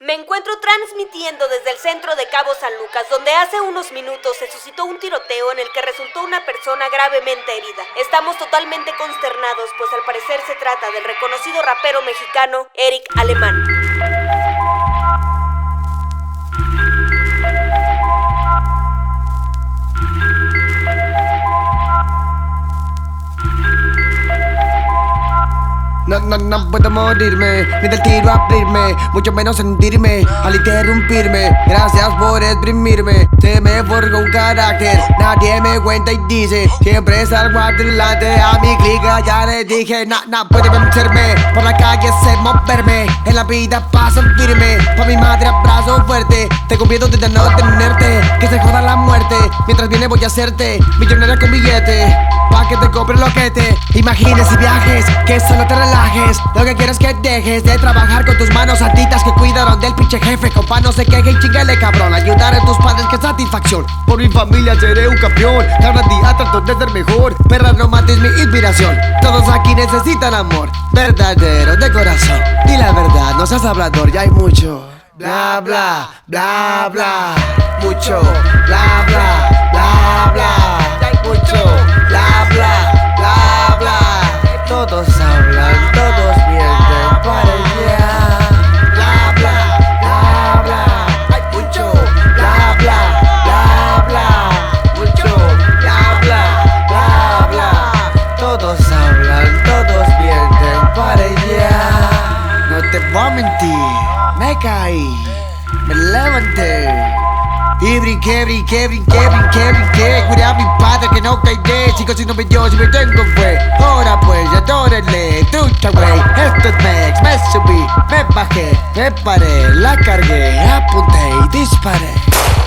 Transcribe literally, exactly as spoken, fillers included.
Me encuentro transmitiendo desde el centro de Cabo San Lucas, donde hace unos minutos se suscitó un tiroteo en el que resultó una persona gravemente herida. Estamos totalmente consternados, pues al parecer se trata del reconocido rapero mexicano Eric Alemán. No, no, no puedo morirme, ni del tiro abrirme, mucho menos sentirme al interrumpirme. Gracias por exprimirme, se me forjó un carácter. Nadie me cuenta y dice, siempre salgo adelante. A mi clica ya le dije, na, na, puede vencerme. Por la calle sé moverme, en la vida paso firme. Pa' mi madre abrazo fuerte, tengo miedo de no tenerte. Que se joda la muerte, mientras viene voy a hacerte millonaria con billete. Pa' que te compre lo que te imagines y viajes, que solo te relajes. Lo que quiero es que dejes de trabajar con tus manos santitas que cuidaron del pinche jefe. Compa, no se queje y chingale, cabrón. Ayudar a tus padres, que satisfacción. Por mi familia seré un campeón. Cada día trato de ser mejor. Perra, no mates mi inspiración. Todos aquí necesitan amor verdadero, de corazón. Di la verdad, no seas hablador, ya hay mucho bla, bla, bla, bla. Mucho bla, bla, bla, bla. Ya hay mucho bla, bla, bla, bla. Todos hablan, todos mienten, para ya. Bla, bla, bla, bla. Hay mucho bla, bla, bla, bla. Mucho bla, bla, bla, bla. Todos hablan, todos mienten, para ya. No te voy a mentir, me caí, me levanté y brinqué, brinqué, brinqué, brinqué, brinqué. Juré a mi padre que no caeré. Sigo siendo mi Dios y me tengo fe. Ahora pues, adórenle, trucha güey. Esto es Mex, me subí, me bajé, me paré, la cargué, apunté y disparé.